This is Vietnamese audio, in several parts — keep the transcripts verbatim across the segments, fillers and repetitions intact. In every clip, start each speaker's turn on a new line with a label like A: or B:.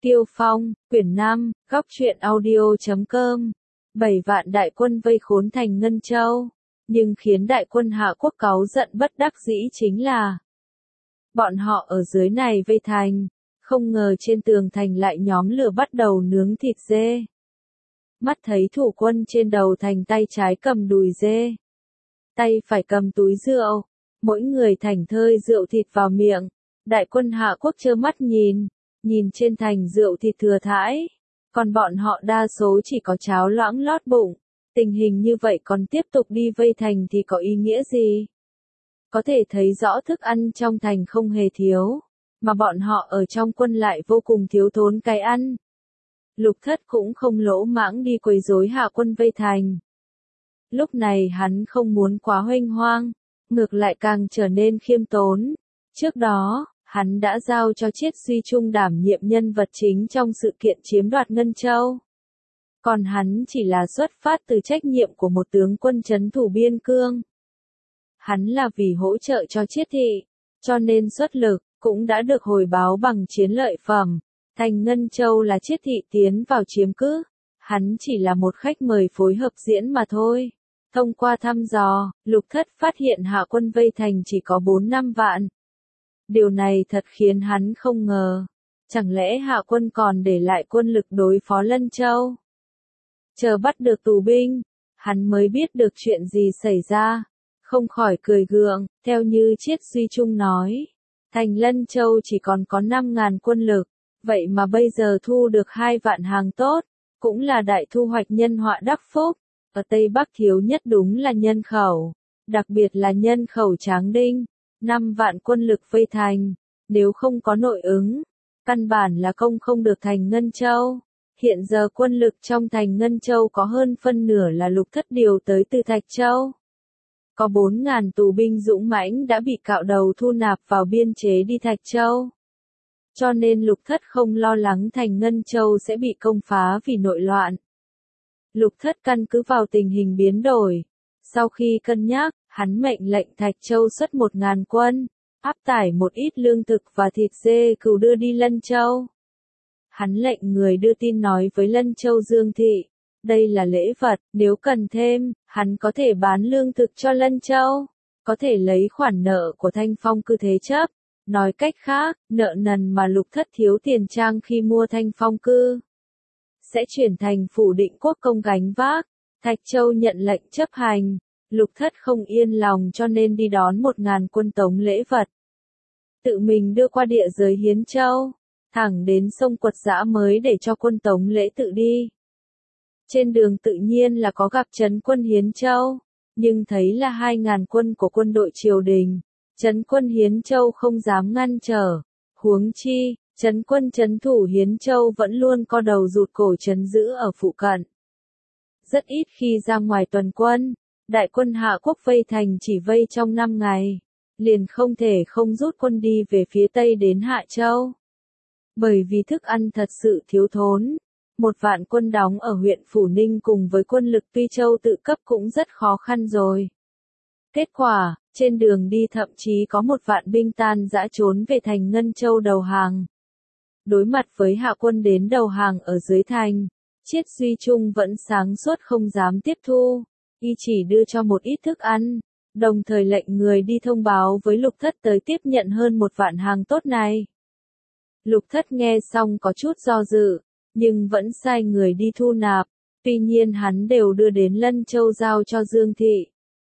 A: Tiêu Phong, quyển năm, góc truyện audio chấm com. Bảy vạn đại quân vây khốn thành Ngân Châu, nhưng khiến đại quân Hạ Quốc cáu giận bất đắc dĩ chính là bọn họ ở dưới này vây thành, không ngờ trên tường thành lại nhóm lửa bắt đầu nướng thịt dê. Mắt thấy thủ quân trên đầu thành tay trái cầm đùi dê, tay phải cầm túi rượu, mỗi người thảnh thơi rượu thịt vào miệng. Đại quân Hạ Quốc trơ mắt nhìn, nhìn trên thành rượu thịt thừa thãi, còn bọn họ đa số chỉ có cháo loãng lót bụng. Tình hình như vậy còn tiếp tục đi vây thành thì có ý nghĩa gì? Có thể thấy rõ thức ăn trong thành không hề thiếu, mà bọn họ ở trong quân lại vô cùng thiếu thốn cái ăn. Lục Thất cũng không lỗ mãng đi quấy rối Hạ quân vây thành. Lúc này hắn không muốn quá huênh hoang, ngược lại càng trở nên khiêm tốn. Trước đó, hắn đã giao cho Chiết Duy Trung đảm nhiệm nhân vật chính trong sự kiện chiếm đoạt Ngân Châu. Còn hắn chỉ là xuất phát từ trách nhiệm của một tướng quân trấn thủ biên cương. Hắn là vì hỗ trợ cho Chiết thị, cho nên xuất lực, cũng đã được hồi báo bằng chiến lợi phẩm. Thành Ngân Châu là Chiết thị tiến vào chiếm cứ, hắn chỉ là một khách mời phối hợp diễn mà thôi. Thông qua thăm dò, Lục Thất phát hiện Hạ quân vây thành chỉ có bốn năm vạn. Điều này thật khiến hắn không ngờ. Chẳng lẽ Hạ quân còn để lại quân lực đối phó Lân Châu? Chờ bắt được tù binh, hắn mới biết được chuyện gì xảy ra. Không khỏi cười gượng, theo như Chiết Duy Trung nói. Thành Lân Châu chỉ còn có năm ngàn quân lực, vậy mà bây giờ thu được hai vạn hàng tốt, cũng là đại thu hoạch nhân họa đắc phúc. Ở Tây Bắc thiếu nhất đúng là nhân khẩu, đặc biệt là nhân khẩu Tráng Đinh. Năm vạn quân lực vây thành, nếu không có nội ứng, căn bản là công không được thành Ngân Châu. Hiện giờ quân lực trong thành Ngân Châu có hơn phân nửa là Lục Thất điều tới từ Thạch Châu. Có bốn ngàn tù binh dũng mãnh đã bị cạo đầu thu nạp vào biên chế đi Thạch Châu. Cho nên Lục Thất không lo lắng thành Ngân Châu sẽ bị công phá vì nội loạn. Lục Thất căn cứ vào tình hình biến đổi. Sau khi cân nhắc, hắn mệnh lệnh Thạch Châu xuất một ngàn quân, áp tải một ít lương thực và thịt dê cừu đưa đi Lân Châu. Hắn lệnh người đưa tin nói với Lân Châu Dương Thị, đây là lễ vật, nếu cần thêm, hắn có thể bán lương thực cho Lân Châu, có thể lấy khoản nợ của Thanh Phong cư thế chấp. Nói cách khác, nợ nần mà Lục Thất thiếu tiền trang khi mua Thanh Phong cư, sẽ chuyển thành Phủ Định Quốc công gánh vác. Thạch Châu nhận lệnh chấp hành. Lục Thất không yên lòng cho nên đi đón một ngàn quân tống lễ vật. Tự mình đưa qua địa giới Hiến Châu, thẳng đến sông Quật Dã mới để cho quân tống lễ tự đi. Trên đường tự nhiên là có gặp trấn quân Hiến Châu, nhưng thấy là hai ngàn quân của quân đội triều đình. Trấn quân Hiến Châu không dám ngăn trở, huống chi, trấn quân trấn thủ Hiến Châu vẫn luôn co đầu rụt cổ trấn giữ ở phụ cận. Rất ít khi ra ngoài tuần quân. Đại quân Hạ Quốc vây thành chỉ vây trong năm ngày, liền không thể không rút quân đi về phía Tây đến Hạ Châu. Bởi vì thức ăn thật sự thiếu thốn, một vạn quân đóng ở huyện Phủ Ninh cùng với quân lực Tuy Châu tự cấp cũng rất khó khăn rồi. Kết quả, trên đường đi thậm chí có một vạn binh tan dã trốn về thành Ngân Châu đầu hàng. Đối mặt với Hạ quân đến đầu hàng ở dưới thành, Chiết Duy Trung vẫn sáng suốt không dám tiếp thu. Y chỉ đưa cho một ít thức ăn, đồng thời lệnh người đi thông báo với Lục Thất tới tiếp nhận hơn một vạn hàng tốt này. Lục Thất nghe xong có chút do dự, nhưng vẫn sai người đi thu nạp, tuy nhiên hắn đều đưa đến Lân Châu giao cho Dương Thị.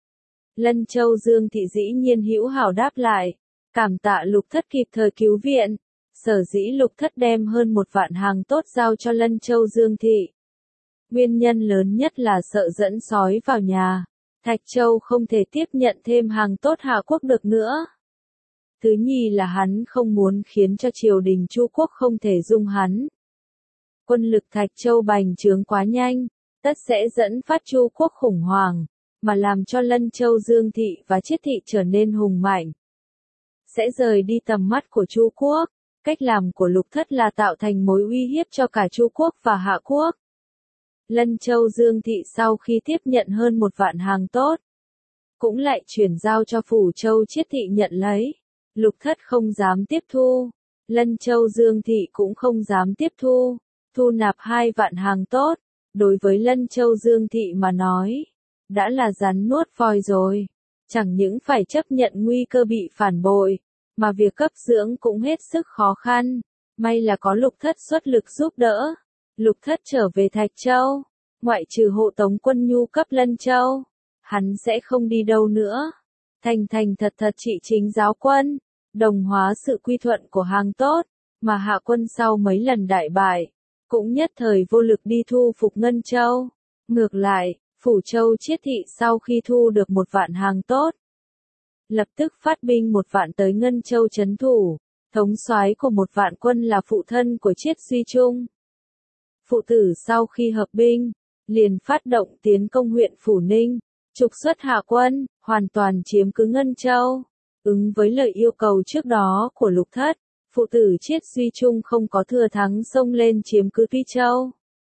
A: Lân Châu Dương Thị dĩ nhiên hữu hảo đáp lại, cảm tạ Lục Thất kịp thời cứu viện, sở dĩ Lục Thất đem hơn một vạn hàng tốt giao cho Lân Châu Dương Thị. Nguyên nhân lớn nhất là sợ dẫn sói vào nhà, Thạch Châu không thể tiếp nhận thêm hàng tốt Hạ Quốc được nữa. Thứ nhì là hắn không muốn khiến cho triều đình Chu Quốc không thể dung hắn. Quân lực Thạch Châu bành trướng quá nhanh, tất sẽ dẫn phát Chu Quốc khủng hoảng, mà làm cho Lân Châu Dương Thị và Chiết Thị trở nên hùng mạnh. Sẽ rời đi tầm mắt của Chu Quốc, cách làm của Lục Thất là tạo thành mối uy hiếp cho cả Chu Quốc và Hạ Quốc. Lân Châu Dương Thị sau khi tiếp nhận hơn một vạn hàng tốt, cũng lại chuyển giao cho Phủ Châu Chiết Thị nhận lấy. Lục Thất không dám tiếp thu, Lân Châu Dương Thị cũng không dám tiếp thu, thu nạp hai vạn hàng tốt, đối với Lân Châu Dương Thị mà nói, đã là rắn nuốt voi rồi, chẳng những phải chấp nhận nguy cơ bị phản bội, mà việc cấp dưỡng cũng hết sức khó khăn, may là có Lục Thất xuất lực giúp đỡ. Lục Thất trở về Thạch Châu, ngoại trừ hộ tống quân nhu cấp Lân Châu, hắn sẽ không đi đâu nữa. Thành thành thật thật trị chính giáo quân, đồng hóa sự quy thuận của hàng tốt, mà hạ quân sau mấy lần đại bại, cũng nhất thời vô lực đi thu phục Ngân Châu. Ngược lại, Phủ Châu Chiết Thị sau khi thu được một vạn hàng tốt, lập tức phát binh một vạn tới Ngân Châu trấn thủ, thống soái của một vạn quân là phụ thân của Chiết Duy Trung. Phụ tử sau khi hợp binh, liền phát động tiến công huyện Phủ Ninh, trục xuất hạ quân, hoàn toàn chiếm cứ Ngân Châu. Ứng với lời yêu cầu trước đó của Lục Thất, phụ tử Chiết Duy Trung không có thừa thắng xông lên chiếm cứ Tuy Châu.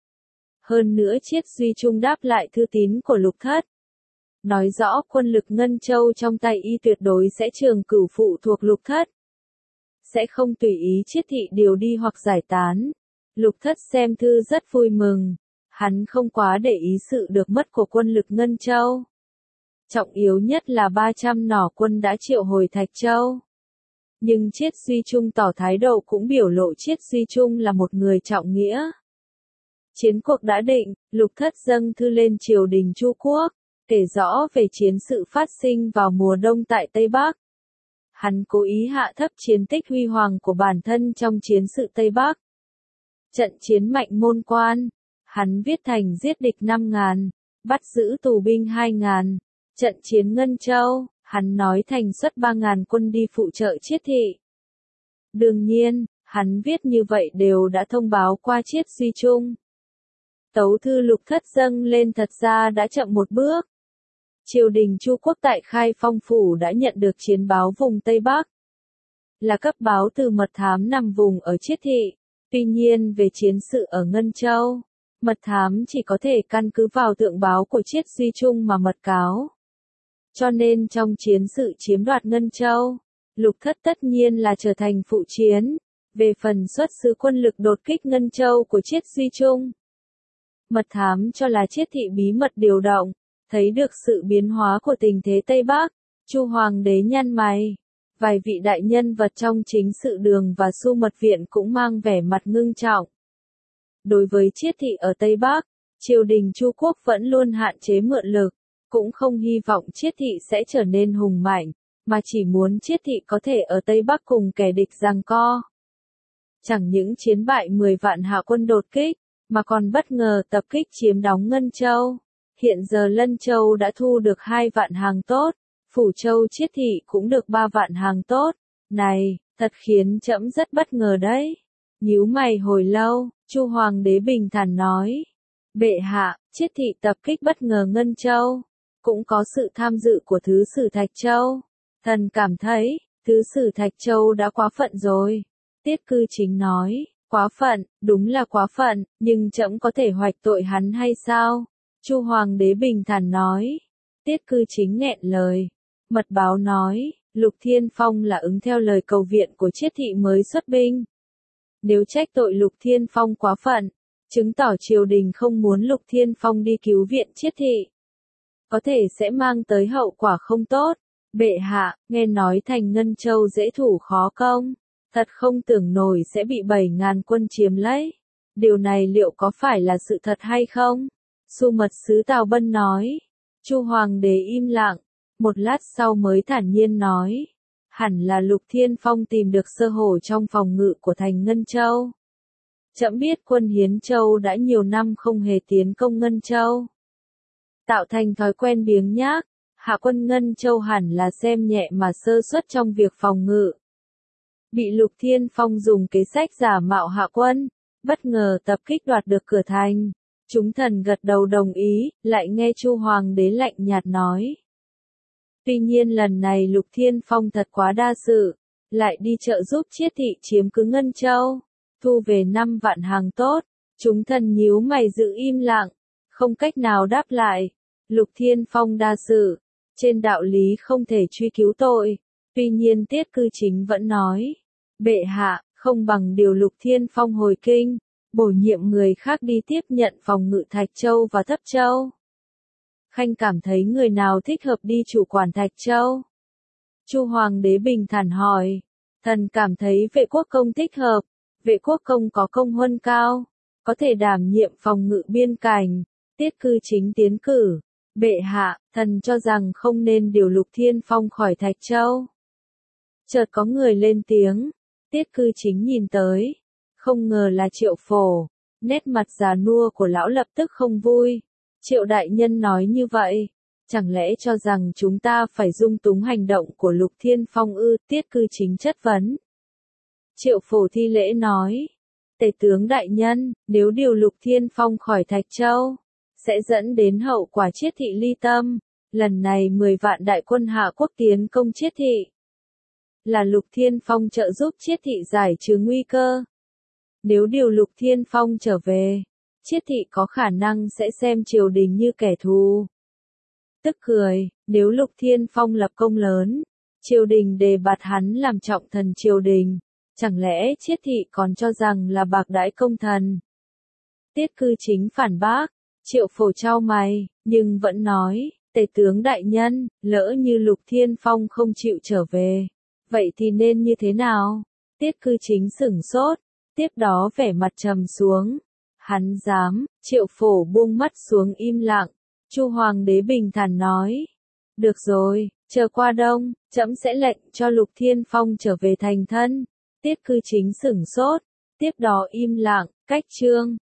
A: Hơn nữa Chiết Duy Trung đáp lại thư tín của Lục Thất, nói rõ quân lực Ngân Châu trong tay y tuyệt đối sẽ trường cửu phụ thuộc Lục Thất, sẽ không tùy ý Chiết Thị điều đi hoặc giải tán. Lục Thất xem thư rất vui mừng, hắn không quá để ý sự được mất của quân lực Ngân Châu. Trọng yếu nhất là ba trăm nỏ quân đã triệu hồi Thạch Châu. Nhưng Chiết Duy Trung tỏ thái độ cũng biểu lộ Chiết Duy Trung là một người trọng nghĩa. Chiến cuộc đã định, Lục Thất dâng thư lên triều đình Chu Quốc, kể rõ về chiến sự phát sinh vào mùa đông tại Tây Bắc. Hắn cố ý hạ thấp chiến tích huy hoàng của bản thân trong chiến sự Tây Bắc. Trận chiến Mạnh Môn Quan, hắn viết thành giết địch năm ngàn, bắt giữ tù binh hai ngàn. Trận chiến Ngân Châu, hắn nói thành xuất ba ngàn quân đi phụ trợ Chiết Thị. Đương nhiên, hắn viết như vậy đều đã thông báo qua Chiết Duy Trung. Tấu thư Lục Thất dâng lên thật ra đã chậm một bước. Triều đình Chu Quốc tại Khai Phong Phủ đã nhận được chiến báo vùng Tây Bắc, là cấp báo từ mật thám nằm vùng ở Chiết Thị. Tuy nhiên về chiến sự ở Ngân Châu, mật thám chỉ có thể căn cứ vào tượng báo của Chiết Duy Trung mà mật cáo. Cho nên trong chiến sự chiếm đoạt Ngân Châu, Lục Thất tất nhiên là trở thành phụ chiến. Về phần xuất sứ quân lực đột kích Ngân Châu của Chiết Duy Trung, mật thám cho là Chiết Thị bí mật điều động, thấy được sự biến hóa của tình thế Tây Bắc. Chu Hoàng đế nhăn mày, vài vị đại nhân vật trong chính sự đường và Xu Mật Viện cũng mang vẻ mặt ngưng trọng. Đối với Chiết Thị ở Tây Bắc, triều đình Chu Quốc vẫn luôn hạn chế mượn lực, cũng không hy vọng Chiết Thị sẽ trở nên hùng mạnh, mà chỉ muốn Chiết Thị có thể ở Tây Bắc cùng kẻ địch giằng co. Chẳng những chiến bại mười vạn hạ quân đột kích, mà còn bất ngờ tập kích chiếm đóng Ngân Châu. Hiện giờ Lân Châu đã thu được hai vạn hàng tốt, Phủ Châu Chiết Thị cũng được ba vạn hàng tốt. Này, thật khiến trẫm rất bất ngờ đấy. Nhíu mày hồi lâu, Chu Hoàng đế bình thản nói: Bệ hạ, Chiết Thị tập kích bất ngờ Ngân Châu, cũng có sự tham dự của Thứ sử Thạch Châu. Thần cảm thấy, Thứ sử Thạch Châu đã quá phận rồi. Tiết Cư Chính nói: Quá phận, đúng là quá phận, nhưng trẫm có thể hoạch tội hắn hay sao? Chu Hoàng đế bình thản nói. Tiết Cư Chính nghẹn lời. Mật báo nói, Lục Thiên Phong là ứng theo lời cầu viện của Chiết Thị mới xuất binh. Nếu trách tội Lục Thiên Phong quá phận, chứng tỏ triều đình không muốn Lục Thiên Phong đi cứu viện Chiết Thị, có thể sẽ mang tới hậu quả không tốt. Bệ hạ, nghe nói thành Ngân Châu dễ thủ khó công, thật không tưởng nổi sẽ bị bảy ngàn quân chiếm lấy. Điều này liệu có phải là sự thật hay không? Xu Mật sứ Tào Bân nói. Chu Hoàng đế im lặng, một lát sau mới thản nhiên nói: Hẳn là Lục Thiên Phong tìm được sơ hở trong phòng ngự của thành Ngân Châu. Trẫm biết quân Hiến Châu đã nhiều năm không hề tiến công Ngân Châu, tạo thành thói quen biếng nhác. Hạ quân Ngân Châu hẳn là xem nhẹ mà sơ suất trong việc phòng ngự, bị Lục Thiên Phong dùng kế sách giả mạo hạ quân, bất ngờ tập kích đoạt được cửa thành. Chúng thần gật đầu đồng ý, lại nghe Chu Hoàng đế lạnh nhạt nói: Tuy nhiên lần này Lục Thiên Phong thật quá đa sự, lại đi trợ giúp Chiết Thị chiếm cứ Ngân Châu, thu về năm vạn hàng tốt. Chúng thần nhíu mày giữ im lặng, không cách nào đáp lại. Lục Thiên Phong đa sự, trên đạo lý không thể truy cứu tội. Tuy nhiên Tiết Cư Chính vẫn nói: Bệ hạ, không bằng điều Lục Thiên Phong hồi kinh, bổ nhiệm người khác đi tiếp nhận phòng ngự Thạch Châu và Thấp Châu. Khanh cảm thấy người nào thích hợp đi chủ quản Thạch Châu? Chu Hoàng đế bình thản hỏi. Thần cảm thấy Vệ Quốc Công thích hợp. Vệ Quốc Công có công huân cao, có thể đảm nhiệm phòng ngự biên cảnh. Tiết Cư Chính tiến cử. Bệ hạ, thần cho rằng không nên điều Lục Thiên Phong khỏi Thạch Châu. Chợt có người lên tiếng. Tiết Cư Chính nhìn tới. Không ngờ là Triệu Phổ. Nét mặt già nua của lão lập tức không vui. Triệu đại nhân nói như vậy. Chẳng lẽ cho rằng chúng ta phải dung túng hành động của Lục Thiên Phong ư? Tiết Cư Chính chất vấn. Triệu Phổ thi lễ nói. Tể tướng đại nhân, nếu điều Lục Thiên Phong khỏi Thạch Châu, sẽ dẫn đến hậu quả Chiết Thị ly tâm. Lần này mười vạn đại quân Hạ Quốc tiến công Chiết Thị. Là Lục Thiên Phong trợ giúp Chiết Thị giải trừ nguy cơ. Nếu điều Lục Thiên Phong trở về, Chiết Thị có khả năng sẽ xem triều đình như kẻ thù. Tức cười, nếu Lục Thiên Phong lập công lớn, triều đình đề bạt hắn làm trọng thần triều đình, chẳng lẽ Chiết Thị còn cho rằng là bạc đãi công thần? Tiết Cư Chính phản bác. Triệu Phổ chau mày, nhưng vẫn nói, tể tướng đại nhân, lỡ như Lục Thiên Phong không chịu trở về, vậy thì nên như thế nào? Tiết Cư Chính sửng sốt, tiếp đó vẻ mặt trầm xuống. Hắn dám, Triệu Phổ buông mắt xuống im lặng. Chu Hoàng đế bình thản nói. Được rồi, chờ qua đông, trẫm sẽ lệnh cho Lục Thiên Phong trở về thành thân. Tiết Cư Chính sửng sốt, tiếp đó im lặng, cách chương.